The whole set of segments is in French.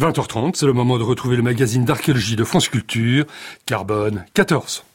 20h30, c'est le moment de retrouver le magazine d'archéologie de France Culture, Carbone 14.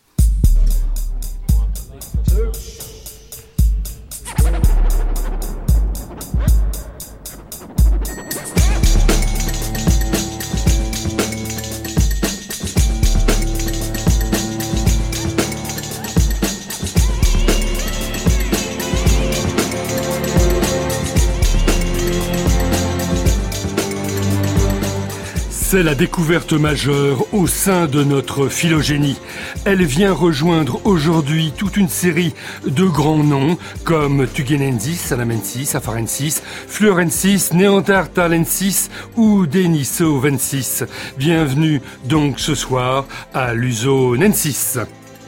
C'est la découverte majeure au sein de notre phylogénie. Elle vient rejoindre aujourd'hui toute une série de grands noms comme Tugenensis, Salamensis, Afarensis, Fluorensis, Neanderthalensis ou Denisovensis. Bienvenue donc ce soir à Lusonensis.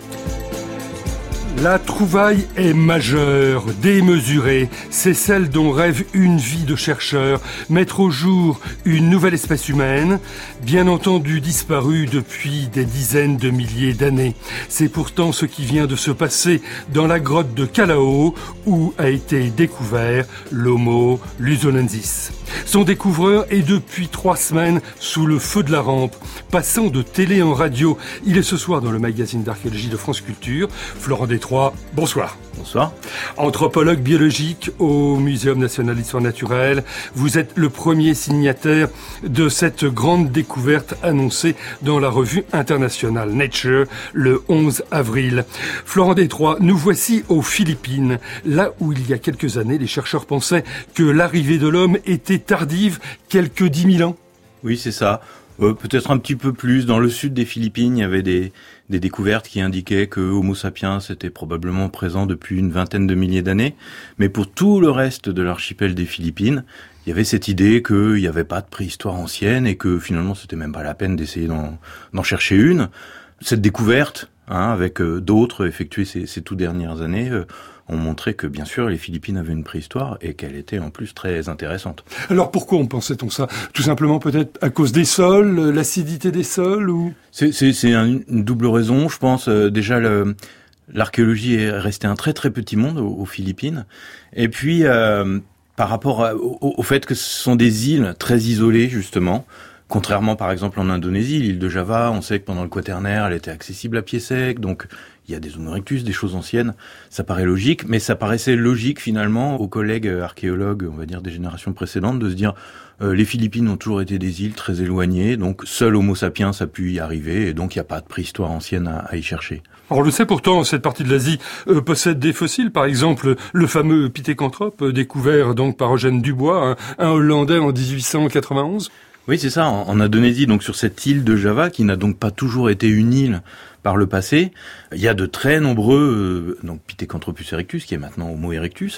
La trouvaille est majeure, démesurée. C'est celle dont rêve une vie de chercheur. Mettre au jour une nouvelle espèce humaine, bien entendu disparue depuis des dizaines de milliers d'années. C'est pourtant ce qui vient de se passer dans la grotte de Callao, où a été découvert l'Homo lusonensis. Son découvreur est depuis 3 semaines sous le feu de la rampe. Passant de télé en radio, il est ce soir dans le magazine d'archéologie de France Culture. Florent Détroit, bonsoir. Bonsoir. Anthropologue biologique au Muséum national d'histoire naturelle, vous êtes le premier signataire de cette grande découverte annoncée dans la revue internationale Nature le 11 avril. Florent Détroit, nous voici aux Philippines, là où il y a quelques années, les chercheurs pensaient que l'arrivée de l'homme était tardive, quelques 10 000 ans. Oui, c'est ça. Peut-être un petit peu plus. Dans le sud des Philippines, il y avait des découvertes qui indiquaient que Homo sapiens était probablement présent depuis une vingtaine de milliers d'années. Mais pour tout le reste de l'archipel des Philippines, il y avait cette idée qu'il n'y avait pas de préhistoire ancienne et que finalement c'était même pas la peine d'essayer d'en chercher une. Cette découverte, avec d'autres effectuées ces toutes dernières années, ont montré que, bien sûr, les Philippines avaient une préhistoire et qu'elle était en plus très intéressante. Alors pourquoi pensait-on ça ? Tout simplement peut-être à cause des sols, l'acidité des sols ou... C'est une double raison, je pense. Déjà, l'archéologie est restée un très très petit monde aux Philippines. Et puis, par rapport au fait que ce sont des îles très isolées, justement, contrairement par exemple en Indonésie, l'île de Java, on sait que pendant le Quaternaire, elle était accessible à pied sec, donc il y a des Homo erectus, des choses anciennes, ça paraît logique, mais ça paraissait logique finalement aux collègues archéologues, on va dire des générations précédentes, de se dire les Philippines ont toujours été des îles très éloignées, donc seul Homo sapiens a pu y arriver, et donc il n'y a pas de préhistoire ancienne à y chercher. On le sait pourtant, cette partie de l'Asie possède des fossiles, par exemple le fameux Pithecanthrope découvert donc par Eugène Dubois, un Hollandais en 1891. Oui, c'est ça, en Indonésie, donc sur cette île de Java, qui n'a donc pas toujours été une île par le passé, il y a de très nombreux, donc Pithecanthropus erectus, qui est maintenant Homo erectus,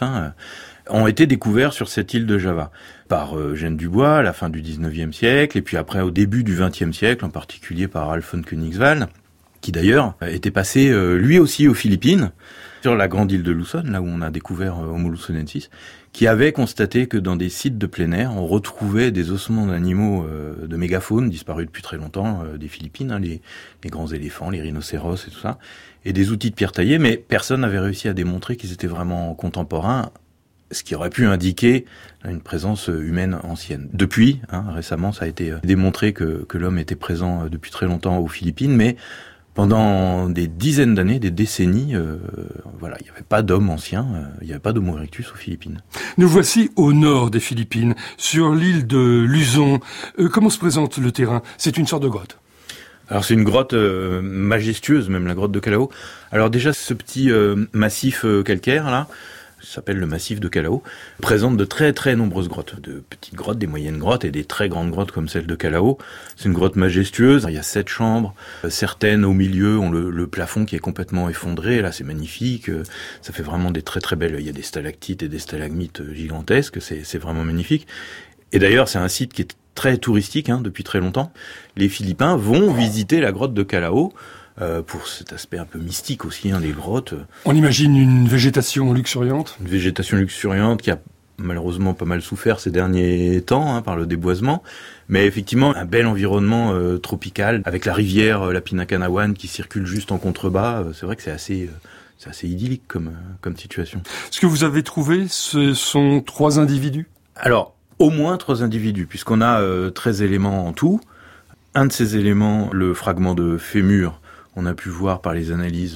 ont été découverts sur cette île de Java par Eugène Dubois à la fin du 19e siècle, et puis après au début du 20e siècle, en particulier par Alf von Königswald, qui d'ailleurs était passé lui aussi aux Philippines, sur la grande île de Luzon, là où on a découvert Homo lusonensis, qui avait constaté que dans des sites de plein air, on retrouvait des ossements d'animaux de mégafaune disparus depuis très longtemps des Philippines, les grands éléphants, les rhinocéros et tout ça, et des outils de pierre taillée, mais personne n'avait réussi à démontrer qu'ils étaient vraiment contemporains, ce qui aurait pu indiquer une présence humaine ancienne. Depuis, récemment, ça a été démontré que l'homme était présent depuis très longtemps aux Philippines, mais pendant des dizaines d'années, des décennies, il n'y avait pas d'homme ancien, il n'y avait pas d'Homo erectus aux Philippines. Nous voici au nord des Philippines, sur l'île de Luzon. Comment se présente le terrain ? C'est une sorte de grotte. Alors c'est une grotte majestueuse, même la grotte de Callao. Alors déjà, ce petit massif calcaire, là, ça s'appelle le massif de Callao, présente de très très nombreuses grottes, de petites grottes, des moyennes grottes et des très grandes grottes comme celle de Callao. C'est une grotte majestueuse, il y a 7 chambres, certaines au milieu ont le plafond qui est complètement effondré, là c'est magnifique, ça fait vraiment des très très belles, il y a des stalactites et des stalagmites gigantesques, c'est vraiment magnifique. Et d'ailleurs c'est un site qui est très touristique depuis très longtemps. Les Philippins vont visiter la grotte de Callao, pour cet aspect un peu mystique aussi, des grottes. On imagine une végétation luxuriante. Une végétation luxuriante qui a malheureusement pas mal souffert ces derniers temps par le déboisement, mais effectivement un bel environnement tropical avec la rivière, la Pinakanawan qui circule juste en contrebas. C'est vrai que c'est assez idyllique comme situation. Ce que vous avez trouvé, ce sont 3 individus ? Alors, Au moins 3 individus, puisqu'on a 13 éléments en tout. Un de ces éléments, le fragment de fémur, on a pu voir par les analyses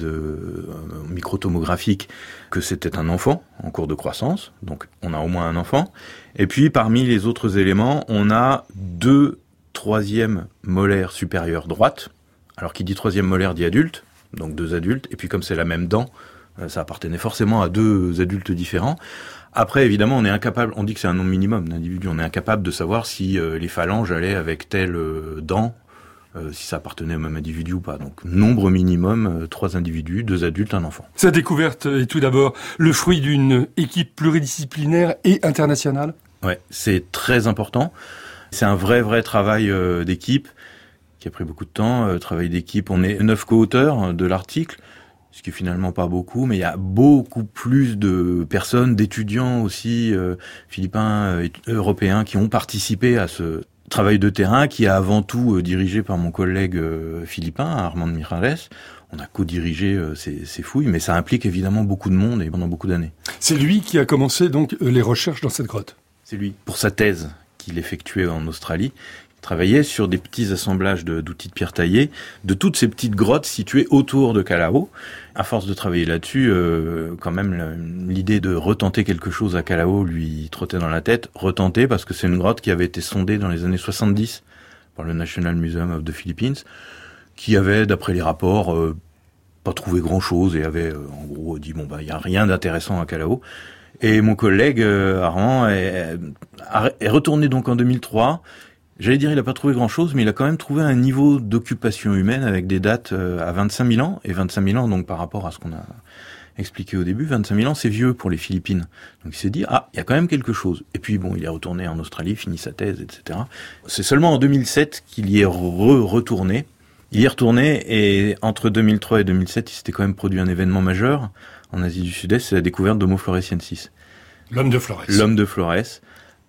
microtomographiques que c'était un enfant en cours de croissance, donc on a au moins un enfant. Et puis parmi les autres éléments, on a 2 troisièmes molaires supérieures droites. Alors qui dit troisième molaire dit adulte, donc 2 adultes. Et puis comme c'est la même dent, ça appartenait forcément à 2 adultes différents. Après, évidemment, on est incapable, on dit que c'est un nombre minimum d'individus, on est incapable de savoir si les phalanges allaient avec telle dent, si ça appartenait au même individu ou pas. Donc, nombre minimum, 3 individus, 2 adultes, un enfant. Sa découverte est tout d'abord le fruit d'une équipe pluridisciplinaire et internationale. Ouais, c'est très important. C'est un vrai travail d'équipe qui a pris beaucoup de temps. Travail d'équipe, on est 9 co-auteurs de l'article, ce qui est finalement pas beaucoup, mais il y a beaucoup plus de personnes, d'étudiants aussi, philippins, européens, qui ont participé à ce travail de terrain, qui est avant tout dirigé par mon collègue philippin, Armand Mirales. On a co-dirigé ces fouilles, mais ça implique évidemment beaucoup de monde et pendant beaucoup d'années. C'est lui qui a commencé donc les recherches dans cette grotte. C'est lui. Pour sa thèse qu'il effectuait en Australie, travaillait sur des petits assemblages d'outils de pierre taillée, de toutes ces petites grottes situées autour de Callao. À force de travailler là-dessus, quand même, l'idée de retenter quelque chose à Callao lui trottait dans la tête. Retenter parce que c'est une grotte qui avait été sondée dans les années 70 par le National Museum of the Philippines, qui avait, d'après les rapports, pas trouvé grand-chose et avait, en gros, dit, bon, il y a rien d'intéressant à Callao. Et mon collègue, Armand, est retourné donc en 2003. J'allais dire, il n'a pas trouvé grand-chose, mais il a quand même trouvé un niveau d'occupation humaine avec des dates à 25 000 ans. Et 25 000 ans, donc par rapport à ce qu'on a expliqué au début, 25 000 ans, c'est vieux pour les Philippines. Donc il s'est dit, il y a quand même quelque chose. Et puis bon, il est retourné en Australie, fini sa thèse, etc. C'est seulement en 2007 qu'il y est retourné. Il y est retourné et entre 2003 et 2007, il s'était quand même produit un événement majeur en Asie du Sud-Est, c'est la découverte d'Homo floresiensis. L'homme de Flores. L'homme de Flores,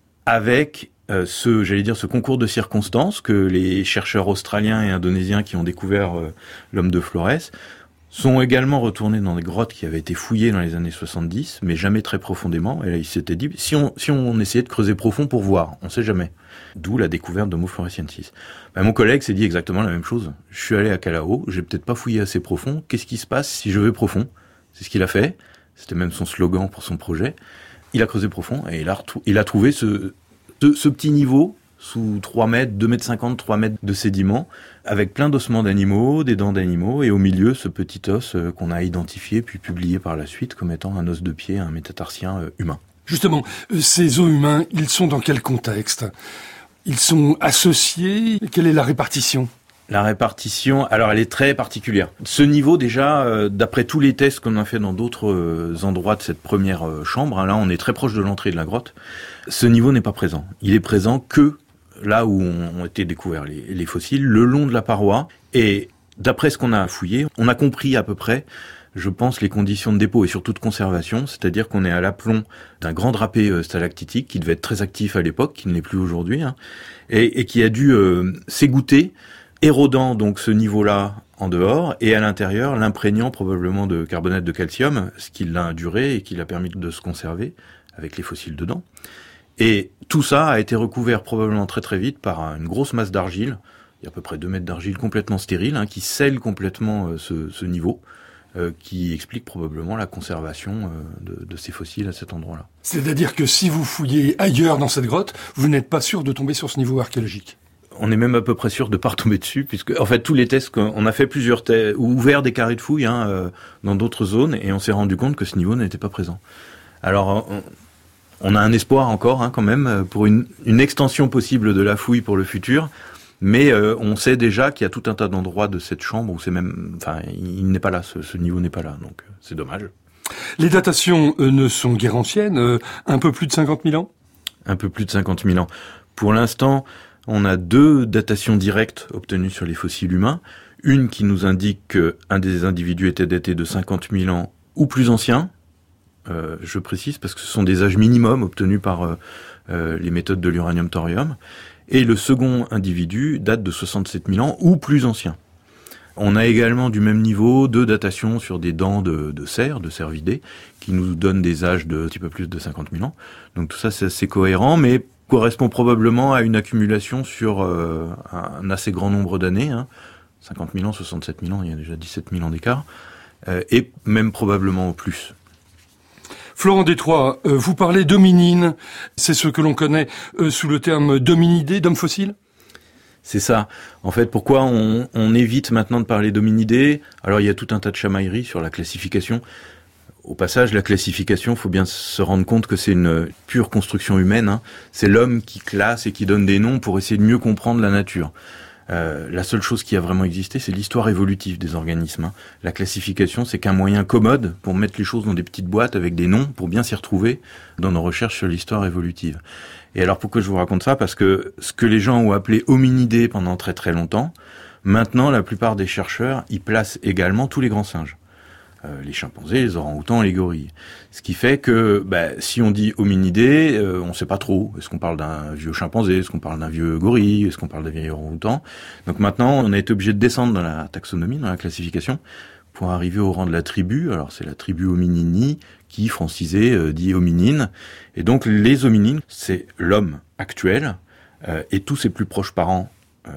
avec ce concours de circonstances que les chercheurs australiens et indonésiens qui ont découvert l'homme de Flores sont également retournés dans des grottes qui avaient été fouillées dans les années 70, mais jamais très profondément. Et là, ils s'étaient dit, si on essayait de creuser profond pour voir, on sait jamais. D'où la découverte d'Homo floresiensis. Mon collègue s'est dit exactement la même chose. Je suis allé à Callao, j'ai peut-être pas fouillé assez profond. Qu'est-ce qui se passe si je vais profond? C'est ce qu'il a fait. C'était même son slogan pour son projet. Il a creusé profond et il a trouvé ce petit niveau sous 3 mètres, 2 mètres 50, 3 mètres de sédiments, avec plein d'ossements d'animaux, des dents d'animaux, et au milieu, ce petit os qu'on a identifié puis publié par la suite comme étant un os de pied, un métatarsien humain. Justement, ces os humains, ils sont dans quel contexte? Ils sont associés? Quelle est la répartition? La répartition, alors elle est très particulière. Ce niveau déjà, d'après tous les tests qu'on a fait dans d'autres endroits de cette première chambre, là on est très proche de l'entrée de la grotte, ce niveau n'est pas présent. Il est présent que là où ont été découverts les fossiles, le long de la paroi. Et d'après ce qu'on a fouillé, on a compris à peu près, je pense, les conditions de dépôt et surtout de conservation, c'est-à-dire qu'on est à l'aplomb d'un grand drapé stalactitique qui devait être très actif à l'époque, qui ne l'est plus aujourd'hui, et qui a dû s'égoutter, érodant donc ce niveau-là en dehors, et à l'intérieur, l'imprégnant probablement de carbonate de calcium, ce qui l'a induré et qui l'a permis de se conserver avec les fossiles dedans. Et tout ça a été recouvert probablement très très vite par une grosse masse d'argile, il y a à peu près 2 mètres d'argile complètement stérile, qui scelle complètement ce niveau, qui explique probablement la conservation de ces fossiles à cet endroit-là. C'est-à-dire que si vous fouillez ailleurs dans cette grotte, vous n'êtes pas sûr de tomber sur ce niveau archéologique? On est même à peu près sûr de pas retomber dessus, puisque en fait tous les tests qu'on a fait plusieurs tests, ou ouvert des carrés de fouilles dans d'autres zones, et on s'est rendu compte que ce niveau n'était pas présent. Alors on a un espoir encore quand même pour une extension possible de la fouille pour le futur, mais on sait déjà qu'il y a tout un tas d'endroits de cette chambre où il n'est pas là, ce niveau n'est pas là, donc c'est dommage. Les datations ne sont guère anciennes, un peu plus de 50 000 ans? Un peu plus de 50 000 ans. Pour l'instant, on a 2 datations directes obtenues sur les fossiles humains. Une qui nous indique qu'un des individus était daté de 50 000 ans ou plus ancien. Je précise parce que ce sont des âges minimums obtenus par les méthodes de l'uranium-thorium. Et le second individu date de 67 000 ans ou plus ancien. On a également du même niveau 2 datations sur des dents de cervidés, qui nous donnent des âges de un petit peu plus de 50 000 ans. Donc tout ça c'est assez cohérent, mais correspond probablement à une accumulation sur un assez grand nombre d'années, 50 000 ans, 67 000 ans, il y a déjà 17 000 ans d'écart, et même probablement plus. Florent Détroit, vous parlez d'hominines, c'est ce que l'on connaît sous le terme d'hominidés, d'hommes fossiles ? C'est ça. En fait, pourquoi on évite maintenant de parler d'hominidés ? Alors, il y a tout un tas de chamailleries sur la classification. Au passage, la classification, faut bien se rendre compte que c'est une pure construction humaine. C'est l'homme qui classe et qui donne des noms pour essayer de mieux comprendre la nature. La seule chose qui a vraiment existé, c'est l'histoire évolutive des organismes. La classification, c'est qu'un moyen commode pour mettre les choses dans des petites boîtes avec des noms pour bien s'y retrouver dans nos recherches sur l'histoire évolutive. Et alors pourquoi je vous raconte ça ? Parce que ce que les gens ont appelé hominidés pendant très très longtemps, maintenant la plupart des chercheurs y placent également tous les grands singes. Les chimpanzés, les orang-outans, les gorilles. Ce qui fait que si on dit hominidés, on ne sait pas trop. Est-ce qu'on parle d'un vieux chimpanzé ? Est-ce qu'on parle d'un vieux gorille ? Est-ce qu'on parle d'un vieil orang-outan ? Donc maintenant, on a été obligé de descendre dans la taxonomie, dans la classification, pour arriver au rang de la tribu. Alors c'est la tribu hominini qui, francisée, dit hominine. Et donc les hominines, c'est l'homme actuel et tous ses plus proches parents,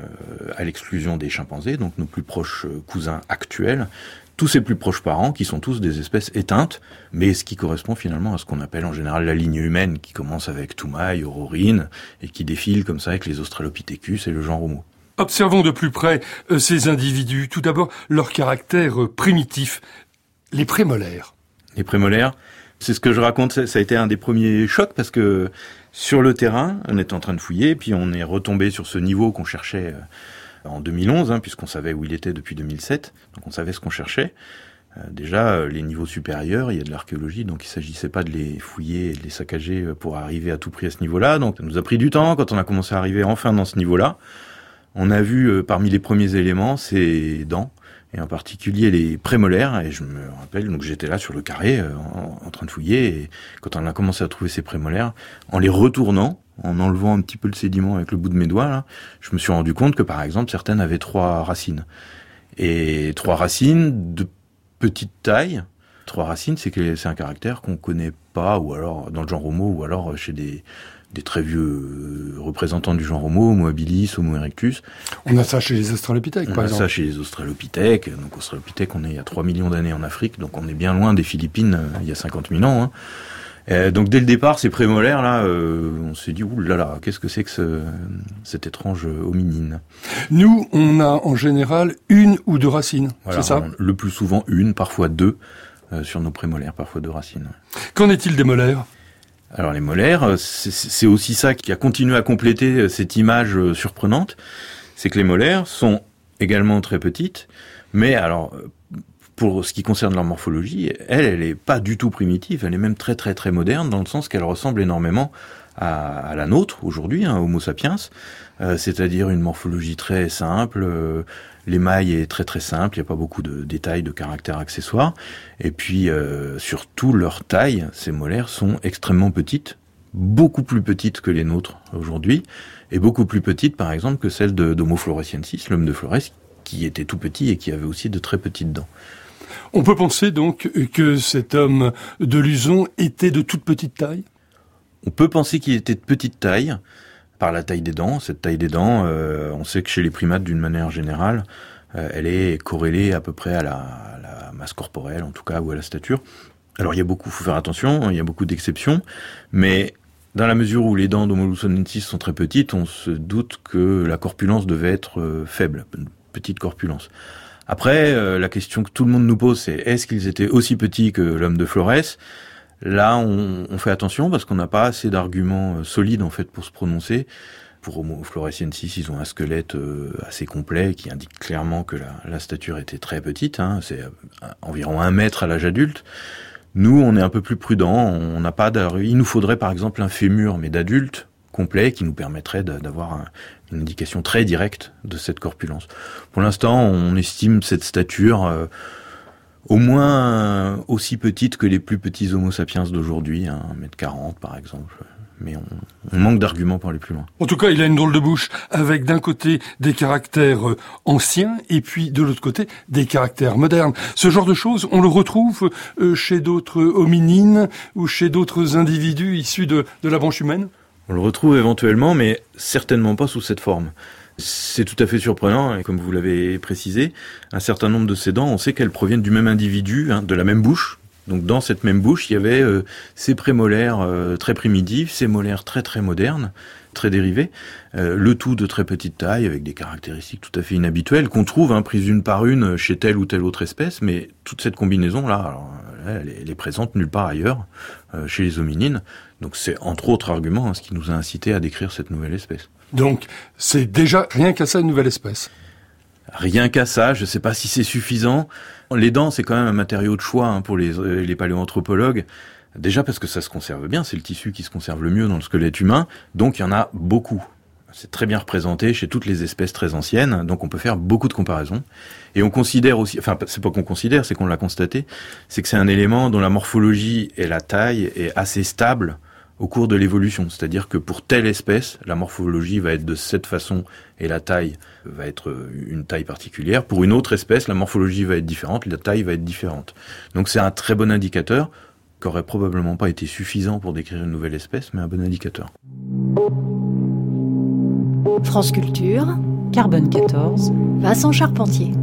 à l'exclusion des chimpanzés, donc nos plus proches cousins actuels, tous ses plus proches parents, qui sont tous des espèces éteintes, mais ce qui correspond finalement à ce qu'on appelle en général la ligne humaine, qui commence avec Toumaï, Aurorine, et qui défile comme ça avec les Australopithecus et le genre Homo. Observons de plus près ces individus. Tout d'abord, leur caractère primitif, les prémolaires. Les prémolaires, c'est ce que je raconte, ça a été un des premiers chocs, parce que sur le terrain, on était en train de fouiller, puis on est retombé sur ce niveau qu'on cherchait en 2011, puisqu'on savait où il était depuis 2007, donc on savait ce qu'on cherchait. Déjà, les niveaux supérieurs, il y a de l'archéologie, donc il s'agissait pas de les fouiller et de les saccager pour arriver à tout prix à ce niveau-là, donc ça nous a pris du temps. Quand on a commencé à arriver enfin dans ce niveau-là, on a vu parmi les premiers éléments ces dents, et en particulier les prémolaires, et je me rappelle, donc j'étais là sur le carré en train de fouiller, et quand on a commencé à trouver ces prémolaires, en les retournant, en enlevant un petit peu le sédiment avec le bout de mes doigts, là, je me suis rendu compte que, par exemple, certaines avaient 3 racines. Et 3 racines de petite taille. 3 racines, c'est un caractère qu'on connaît pas, ou alors dans le genre Homo, ou alors chez des très vieux représentants du genre Homo habilis, Homo erectus. On a ça chez les Australopithèques, par exemple. On a ça chez les Australopithèques. Donc, Australopithèques, on est il y a 3 millions d'années en Afrique, donc on est bien loin des Philippines il y a 50 000 ans, donc dès le départ, ces prémolaires là, on s'est dit oulala, qu'est-ce que c'est que cette étrange hominine. Nous, on a en général 1 ou 2 racines, voilà, c'est ça ? Le plus souvent 1, parfois 2 sur nos prémolaires, parfois 2 racines. Qu'en est-il des molaires ? Alors les molaires, c'est aussi ça qui a continué à compléter cette image surprenante, c'est que les molaires sont également très petites, mais alors pour ce qui concerne leur morphologie, elle est pas du tout primitive, elle est même très très très moderne, dans le sens qu'elle ressemble énormément à la nôtre aujourd'hui, Homo sapiens, c'est-à-dire une morphologie très simple, l'émail est très très simple, il n'y a pas beaucoup de détails, de caractères accessoires, et puis surtout leur taille, ces molaires sont extrêmement petites, beaucoup plus petites que les nôtres aujourd'hui, et beaucoup plus petites par exemple que celles d'Homo floresiensis, l'homme de Flores, qui était tout petit et qui avait aussi de très petites dents. On peut penser donc que cet homme de Luzon était de toute petite taille ? On peut penser qu'il était de petite taille, par la taille des dents. Cette taille des dents, on sait que chez les primates, d'une manière générale, elle est corrélée à peu près à la masse corporelle, en tout cas, ou à la stature. Alors, faut faire attention, il y a beaucoup d'exceptions, mais dans la mesure où les dents d'Homo luzonensis sont très petites, on se doute que la corpulence devait être faible, une petite corpulence. Après, la question que tout le monde nous pose, c'est est-ce qu'ils étaient aussi petits que l'homme de Flores ? Là, on fait attention parce qu'on n'a pas assez d'arguments solides en fait pour se prononcer. Pour Homo floresiensis, ils ont un squelette assez complet qui indique clairement que la stature était très petite. C'est environ 1 mètre à l'âge adulte. Nous, on est un peu plus prudent. On n'a pas il nous faudrait par exemple un fémur, mais d'adulte complet, qui nous permettrait d'avoir une indication très directe de cette corpulence. Pour l'instant, on estime cette stature au moins aussi petite que les plus petits Homo sapiens d'aujourd'hui, 1m40 par exemple. Mais on manque d'arguments pour aller plus loin. En tout cas, il a une drôle de bouche, avec d'un côté des caractères anciens, et puis de l'autre côté des caractères modernes. Ce genre de choses, on le retrouve chez d'autres hominines, ou chez d'autres individus issus de la branche humaine ? On le retrouve éventuellement, mais certainement pas sous cette forme. C'est tout à fait surprenant, et comme vous l'avez précisé, un certain nombre de ces dents, on sait qu'elles proviennent du même individu, de la même bouche. Donc dans cette même bouche, il y avait ces prémolaires très primitifs, ces molaires très très modernes, très dérivés, le tout de très petite taille, avec des caractéristiques tout à fait inhabituelles, qu'on trouve prises une par une chez telle ou telle autre espèce, mais toute cette combinaison-là, alors, elle est présente nulle part ailleurs, chez les hominines. Donc c'est entre autres arguments ce qui nous a incité à décrire cette nouvelle espèce. Donc c'est déjà rien qu'à ça une nouvelle espèce. Rien qu'à ça, je ne sais pas si c'est suffisant. Les dents, c'est quand même un matériau de choix pour les paléoanthropologues. Déjà parce que ça se conserve bien, c'est le tissu qui se conserve le mieux dans le squelette humain, donc il y en a beaucoup. C'est très bien représenté chez toutes les espèces très anciennes, donc on peut faire beaucoup de comparaisons. Et on considère aussi, enfin c'est pas qu'on considère, c'est qu'on l'a constaté, c'est que c'est un élément dont la morphologie et la taille est assez stable au cours de l'évolution. C'est-à-dire que pour telle espèce, la morphologie va être de cette façon et la taille va être une taille particulière. Pour une autre espèce, la morphologie va être différente, la taille va être différente. Donc c'est un très bon indicateur, qui aurait probablement pas été suffisant pour décrire une nouvelle espèce, mais un bon indicateur. France Culture, Carbone 14, Vincent Charpentier.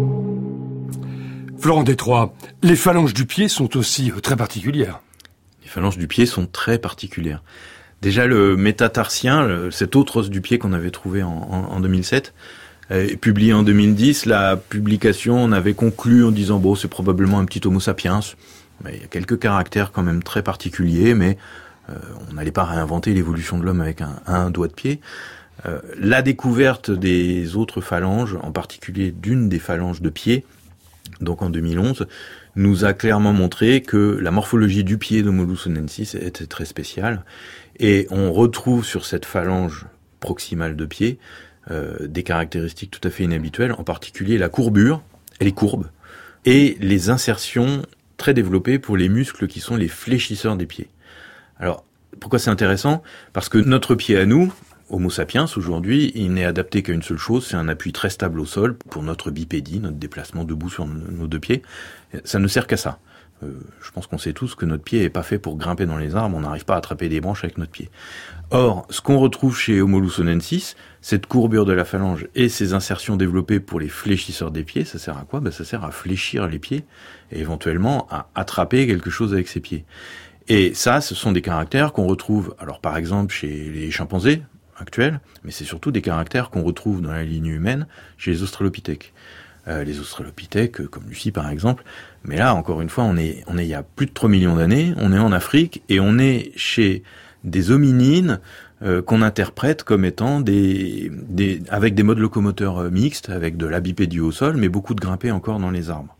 Florent Détroit, les phalanges du pied sont aussi très particulières. Les phalanges du pied sont très particulières. Déjà, le métatarsien, cet autre os du pied qu'on avait trouvé en 2007, publié en 2010, la publication, on avait conclu en disant bon, c'est probablement un petit Homo sapiens. Mais il y a quelques caractères quand même très particuliers, mais on n'allait pas réinventer l'évolution de l'homme avec un doigt de pied. La découverte des autres phalanges, en particulier d'une des phalanges de pied, donc en 2011, nous a clairement montré que la morphologie du pied d'Homo sonensis était très spéciale. Et on retrouve sur cette phalange proximale de pied des caractéristiques tout à fait inhabituelles, en particulier la courbure, elle est courbe, et les insertions très développées pour les muscles qui sont les fléchisseurs des pieds. Alors, pourquoi c'est intéressant ? Parce que notre pied à nous, Homo sapiens, aujourd'hui, il n'est adapté qu'à une seule chose, c'est un appui très stable au sol pour notre bipédie, notre déplacement debout sur nos deux pieds. Ça ne sert qu'à ça. Je pense qu'on sait tous que notre pied est pas fait pour grimper dans les arbres, on n'arrive pas à attraper des branches avec notre pied. Or, ce qu'on retrouve chez Homo sonensis, cette courbure de la phalange et ces insertions développées pour les fléchisseurs des pieds, ça sert à quoi ? Ça sert à fléchir les pieds et éventuellement à attraper quelque chose avec ses pieds. Et ça, ce sont des caractères qu'on retrouve, alors par exemple chez les chimpanzés actuels, mais c'est surtout des caractères qu'on retrouve dans la lignée humaine chez les australopithèques. Les australopithèques, comme Lucie par exemple, mais là, encore une fois, on est il y a plus de 3 millions d'années, on est en Afrique, et on est chez des hominines qu'on interprète comme étant avec des modes locomoteurs mixtes, avec de la bipédie au sol, mais beaucoup de grimpés encore dans les arbres.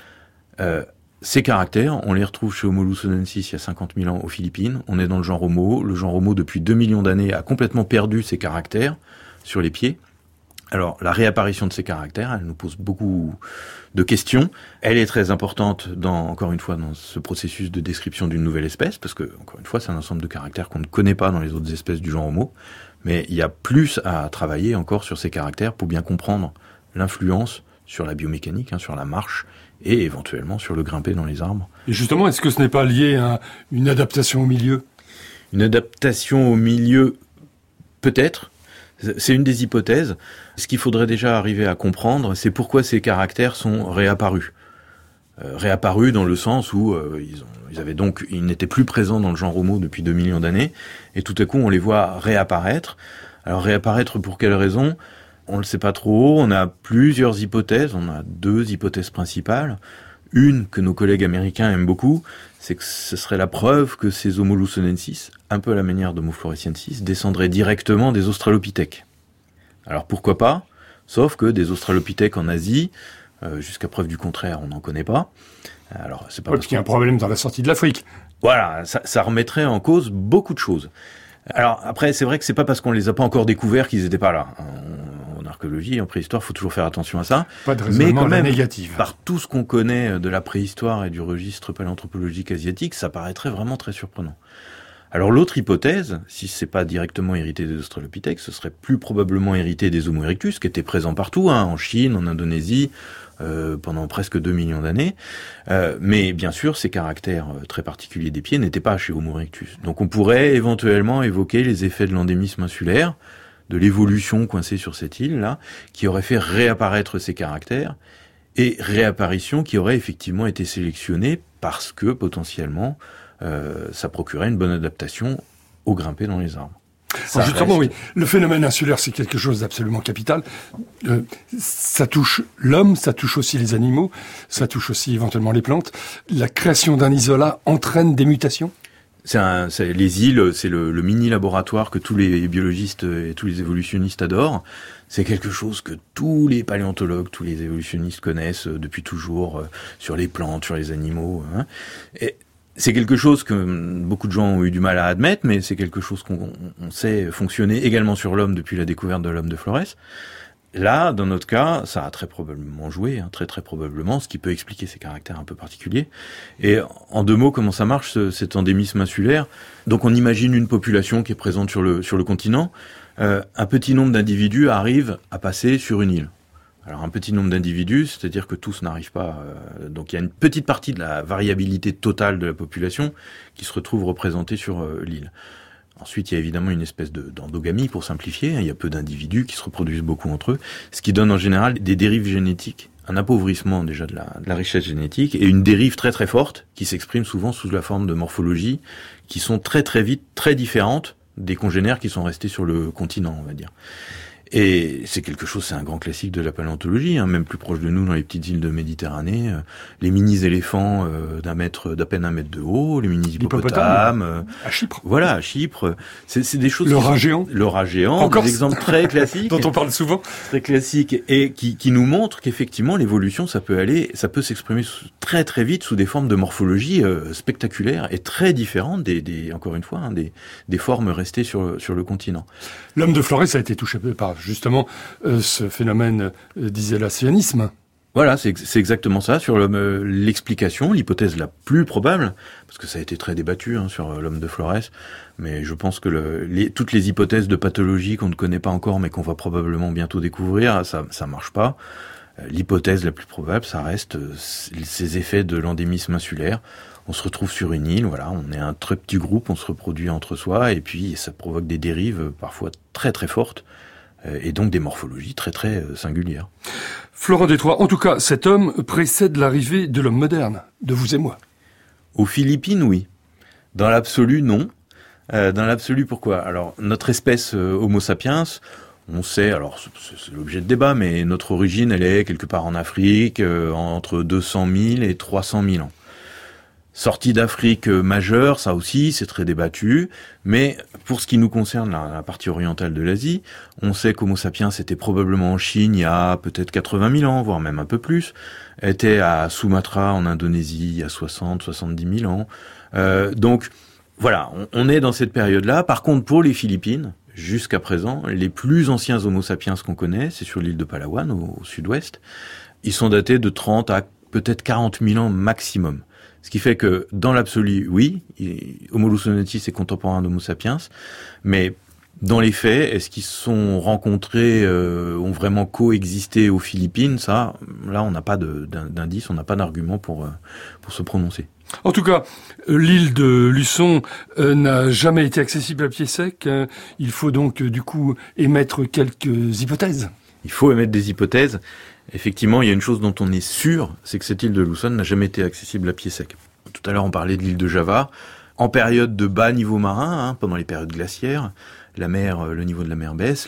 Ces caractères, on les retrouve chez Homo sonensis il y a 50 000 ans aux Philippines. On est dans le genre Homo. Le genre Homo, depuis 2 millions d'années, a complètement perdu ses caractères sur les pieds. Alors, la réapparition de ces caractères, elle nous pose beaucoup de questions. Elle est très importante, encore une fois, dans ce processus de description d'une nouvelle espèce, parce que, encore une fois, c'est un ensemble de caractères qu'on ne connaît pas dans les autres espèces du genre Homo. Mais il y a plus à travailler encore sur ces caractères pour bien comprendre l'influence sur la biomécanique, sur la marche, et éventuellement sur le grimper dans les arbres. Et justement, est-ce que ce n'est pas lié à une adaptation au milieu ? Une adaptation au milieu, peut-être. C'est une des hypothèses. Ce qu'il faudrait déjà arriver à comprendre, c'est pourquoi ces caractères sont réapparus. Réapparus dans le sens où ils n'étaient plus présents dans le genre Homo depuis 2 millions d'années, et tout à coup on les voit réapparaître. Alors réapparaître pour quelle raison ? On le sait pas trop, on a plusieurs hypothèses, on a 2 hypothèses principales. Une que nos collègues américains aiment beaucoup, c'est que ce serait la preuve que ces Homo sonensis, un peu à la manière d'Homo floresiensis, descendraient directement des australopithèques. Alors pourquoi pas ? Sauf que des australopithèques en Asie, jusqu'à preuve du contraire, on n'en connaît pas. Alors c'est pas parce qu'il y a un problème dans la sortie de l'Afrique. Voilà, ça remettrait en cause beaucoup de choses. Alors après, c'est vrai que c'est pas parce qu'on les a pas encore découverts qu'ils étaient pas là. En archéologie, en préhistoire, faut toujours faire attention à ça. Pas de raisonnement, mais quand même, négative. Par tout ce qu'on connaît de la préhistoire et du registre paléanthropologique asiatique, ça paraîtrait vraiment très surprenant. Alors l'autre hypothèse, si c'est pas directement hérité des Australopithèques, ce serait plus probablement hérité des Homo erectus, qui étaient présents partout, en Chine, en Indonésie, pendant presque 2 millions d'années. Mais bien sûr, ces caractères très particuliers des pieds n'étaient pas chez Homo erectus. Donc on pourrait éventuellement évoquer les effets de l'endémisme insulaire, de l'évolution coincée sur cette île-là, qui aurait fait réapparaître ces caractères, et réapparition qui aurait effectivement été sélectionnée parce que, potentiellement, ça procurait une bonne adaptation au grimper dans les arbres. Justement, oui. Le phénomène insulaire, c'est quelque chose d'absolument capital. Ça touche l'homme, ça touche aussi les animaux, ça touche aussi éventuellement les plantes. La création d'un isolat entraîne des mutations ? Les îles, c'est le mini-laboratoire que tous les biologistes et tous les évolutionnistes adorent. C'est quelque chose que tous les paléontologues, tous les évolutionnistes connaissent depuis toujours, sur les plantes, sur les animaux. Et c'est quelque chose que beaucoup de gens ont eu du mal à admettre, mais c'est quelque chose qu'on sait fonctionner également sur l'homme depuis la découverte de l'homme de Flores. Là, dans notre cas, ça a très probablement joué, très très probablement, ce qui peut expliquer ces caractères un peu particuliers. Et en 2 mots, comment ça marche, cet endémisme insulaire? Donc on imagine une population qui est présente sur le continent. Un petit nombre d'individus arrivent à passer sur une île. Alors un petit nombre d'individus, c'est-à-dire que tous n'arrivent pas. Donc il y a une petite partie de la variabilité totale de la population qui se retrouve représentée sur l'île. Ensuite, il y a évidemment une espèce d'endogamie, pour simplifier. Il y a peu d'individus qui se reproduisent beaucoup entre eux, ce qui donne en général des dérives génétiques, un appauvrissement déjà de la richesse génétique, et une dérive très très forte qui s'exprime souvent sous la forme de morphologies qui sont très très vite très différentes des congénères qui sont restés sur le continent, on va dire. Et c'est quelque chose, c'est un grand classique de la paléontologie, même plus proche de nous dans les petites îles de Méditerranée, les mini-éléphants d'à peine 1 mètre de haut, les mini-hippopotames. À Chypre. Voilà, à Chypre. C'est des choses... Le rat géant. Le rat géant, des exemples très classiques. Dont on parle souvent. Très classiques, et qui nous montrent qu'effectivement, l'évolution, ça peut s'exprimer très très vite sous des formes de morphologie spectaculaires et très différentes encore une fois, des formes restées sur le continent. L'homme de Flores a été touché par justement ce phénomène d'isolationnisme. Voilà, c'est exactement ça. Sur l'explication, l'hypothèse la plus probable, parce que ça a été très débattu sur l'homme de Flores, mais je pense que toutes les hypothèses de pathologie qu'on ne connaît pas encore, mais qu'on va probablement bientôt découvrir, ça marche pas. L'hypothèse la plus probable, ça reste ces effets de l'endémisme insulaire. On se retrouve sur une île, voilà, on est un très petit groupe, on se reproduit entre soi, et puis ça provoque des dérives parfois très très fortes, et donc des morphologies très très singulières. Florent Détroit, en tout cas, cet homme précède l'arrivée de l'homme moderne, de vous et moi. Aux Philippines, oui. Dans l'absolu, non. Dans l'absolu, pourquoi? Alors, notre espèce Homo sapiens, on sait, alors c'est l'objet de débat, mais notre origine, elle est quelque part en Afrique, entre 200 000 et 300 000 ans. Sortie d'Afrique majeure, ça aussi, c'est très débattu. Mais pour ce qui nous concerne, la partie orientale de l'Asie, on sait qu'Homo sapiens était probablement en Chine il y a peut-être 80 000 ans, voire même un peu plus. Était à Sumatra, en Indonésie, il y a 70 000 ans. Donc, voilà, on est dans cette période-là. Par contre, pour les Philippines, jusqu'à présent, les plus anciens Homo sapiens qu'on connaît, c'est sur l'île de Palawan, au sud-ouest. Ils sont datés de 30 à peut-être 40 000 ans maximum. Ce qui fait que, dans l'absolu, oui, Homo lusonensis est contemporain d'Homo sapiens, mais dans les faits, est-ce qu'ils se sont rencontrés, ont vraiment coexisté aux Philippines? Ça, là, on n'a pas d'indice, on n'a pas d'argument pour se prononcer. En tout cas, l'île de Luçon n'a jamais été accessible à pied sec. Il faut donc, du coup, émettre quelques hypothèses. Il faut émettre des hypothèses. Effectivement, il y a une chose dont on est sûr, c'est que cette île de Luçon n'a jamais été accessible à pied sec. Tout à l'heure, on parlait de l'île de Java. En période de bas niveau marin, pendant les périodes glaciaires, le niveau de la mer baisse.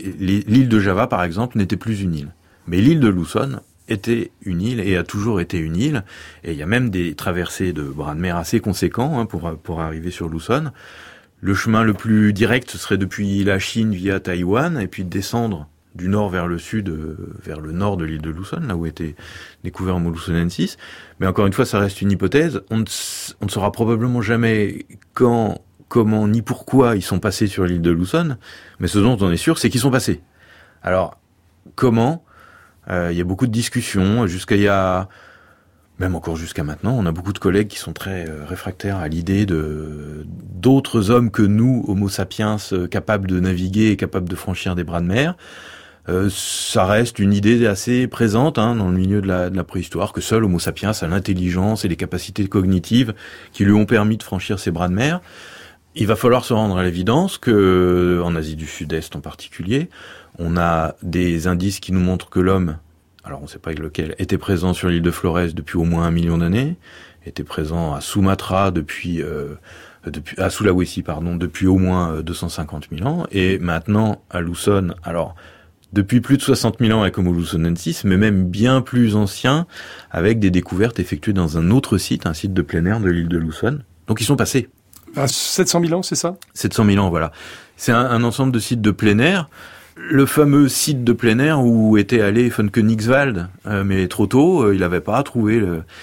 L'île de Java, par exemple, n'était plus une île. Mais l'île de Luçon était une île et a toujours été une île. Et il y a même des traversées de bras de mer assez conséquents pour arriver sur Luçon. Le chemin le plus direct, ce serait depuis la Chine via Taïwan et puis descendre du nord vers le sud, vers le nord de l'île de Luçon, là où était découvert Homo lusonensis. Mais encore une fois, ça reste une hypothèse. On ne saura probablement jamais quand, comment, ni pourquoi ils sont passés sur l'île de Luçon. Mais ce dont on est sûr, c'est qu'ils sont passés. Alors, comment? Il y a beaucoup de discussions. Jusqu'à il y a même encore jusqu'à maintenant, on a beaucoup de collègues qui sont très réfractaires à l'idée d'autres hommes que nous, Homo sapiens, capables de naviguer et capables de franchir des bras de mer. Ça reste une idée assez présente dans le milieu de la préhistoire, que seul Homo sapiens a l'intelligence et les capacités cognitives qui lui ont permis de franchir ces bras de mer. Il va falloir se rendre à l'évidence que, en Asie du Sud-Est en particulier, on a des indices qui nous montrent que l'homme, alors on ne sait pas lequel, était présent sur l'île de Flores depuis au moins 1 million d'années, était présent à Sumatra à Sulawesi, depuis au moins 250 000 ans, et maintenant à Luzon, alors depuis plus de 60 000 ans avec Homo luzonensis, mais même bien plus ancien, avec des découvertes effectuées dans un autre site, un site de plein air de l'île de Luzon. Donc ils sont passés. À 700 000 ans, c'est ça ? 700 000 ans, voilà. C'est un ensemble de sites de plein air. Le fameux site de plein air où était allé von Königswald, mais trop tôt, il n'avait pas trouvé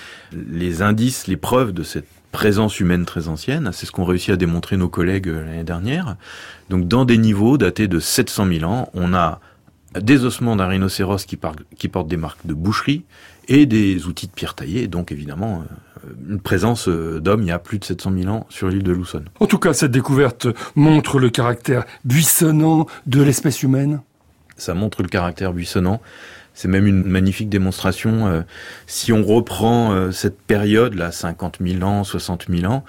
les indices, les preuves de cette présence humaine très ancienne. C'est ce qu'ont réussi à démontrer nos collègues l'année dernière. Donc dans des niveaux datés de 700 000 ans, on a des ossements d'un rhinocéros qui portent des marques de boucherie et des outils de pierre taillée, donc évidemment une présence d'hommes il y a plus de 700 000 ans sur l'île de Luzon. En tout cas, cette découverte montre le caractère buissonnant de l'espèce humaine. Ça montre le caractère buissonnant. C'est même une magnifique démonstration. Si on reprend cette période-là, 50 000 ans, 60 000 ans,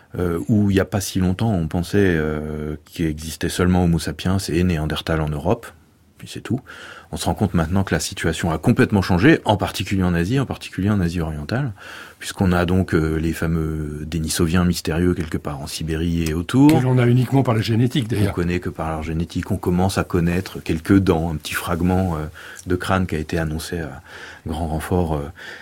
où il n'y a pas si longtemps, on pensait qu'il existait seulement Homo sapiens et Néandertal en Europe, puis c'est tout. On se rend compte maintenant que la situation a complètement changé, en particulier en Asie orientale, puisqu'on a donc les fameux Denisoviens mystérieux quelque part en Sibérie et autour. Que l'on a uniquement par la génétique d'ailleurs. On connaît que par la génétique, on commence à connaître quelques dents, un petit fragment de crâne qui a été annoncé à grand renfort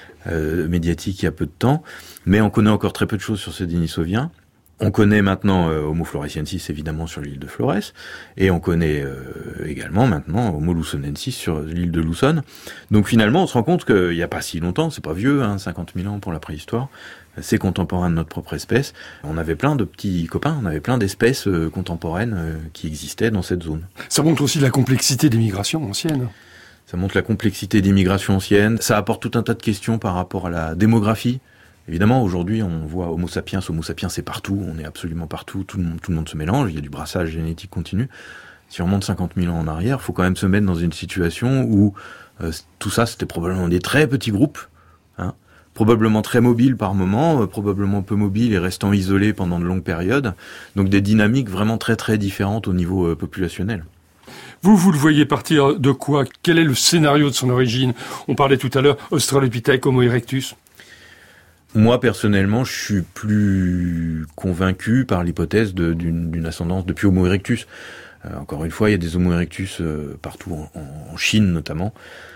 médiatique il y a peu de temps, mais on connaît encore très peu de choses sur ces Denisoviens. On connaît maintenant Homo floresiensis évidemment sur l'île de Flores, et on connaît également maintenant Homo luzonensis sur l'île de Luzon. Donc finalement on se rend compte qu'il n'y a pas si longtemps, c'est pas vieux, 50 000 ans pour la préhistoire, c'est contemporain de notre propre espèce. On avait plein de petits copains, on avait plein d'espèces contemporaines qui existaient dans cette zone. Ça montre aussi la complexité des migrations anciennes. Ça montre la complexité des migrations anciennes, ça apporte tout un tas de questions par rapport à la démographie. Évidemment, aujourd'hui, on voit Homo sapiens c'est partout, on est absolument partout, tout le monde se mélange, il y a du brassage génétique continu. Si on remonte 50 000 ans en arrière, il faut quand même se mettre dans une situation où tout ça, c'était probablement des très petits groupes, probablement très mobiles par moment, probablement peu mobiles et restant isolés pendant de longues périodes, donc des dynamiques vraiment très très différentes au niveau populationnel. Vous le voyez partir de quoi ? Quel est le scénario de son origine ? On parlait tout à l'heure Australopithèque, Homo erectus. Moi, personnellement, je suis plus convaincu par l'hypothèse d'une ascendance depuis Homo erectus. Encore une fois, il y a des Homo erectus partout, en Chine notamment.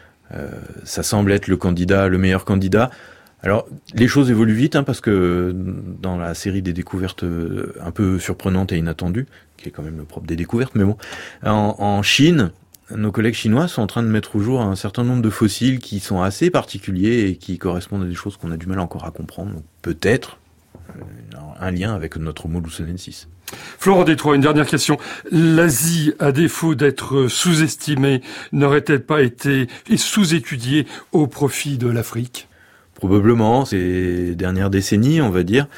Ça semble être le meilleur candidat. Alors, les choses évoluent vite, parce que dans la série des découvertes un peu surprenantes et inattendues, qui est quand même le propre des découvertes, mais bon, en Chine, nos collègues chinois sont en train de mettre au jour un certain nombre de fossiles qui sont assez particuliers et qui correspondent à des choses qu'on a du mal encore à comprendre. Donc, peut-être un lien avec notre Homo luzonensis. Florent Détroit, une dernière question. L'Asie, à défaut d'être sous-estimée, n'aurait-elle pas été sous-étudiée au profit de l'Afrique ? Probablement, ces dernières décennies, on va dire.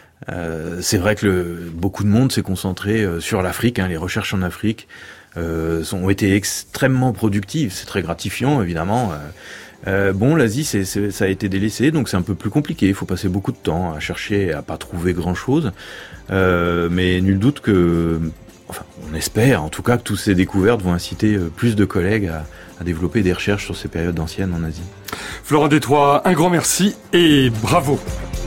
C'est vrai que beaucoup de monde s'est concentré sur l'Afrique, les recherches en Afrique ont été extrêmement productives, c'est très gratifiant évidemment. L'Asie ça a été délaissé, donc c'est un peu plus compliqué, il faut passer beaucoup de temps à chercher, à pas trouver grand chose, mais nul doute que, on espère en tout cas que toutes ces découvertes vont inciter plus de collègues à développer des recherches sur ces périodes anciennes en Asie. Florent Détroit, un grand merci et bravo.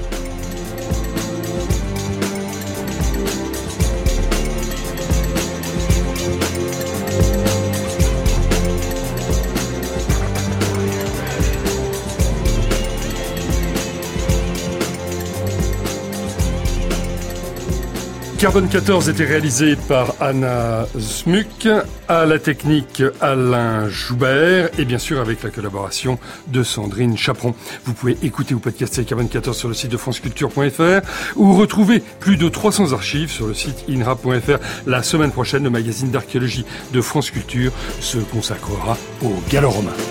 Carbone 14 était réalisé par Anna Smuk, à la technique Alain Joubert et bien sûr avec la collaboration de Sandrine Chaperon. Vous pouvez écouter ou podcaster Carbone 14 sur le site de franceculture.fr ou retrouver plus de 300 archives sur le site inra.fr. La semaine prochaine, le magazine d'archéologie de France Culture se consacrera aux Gallo-Romains.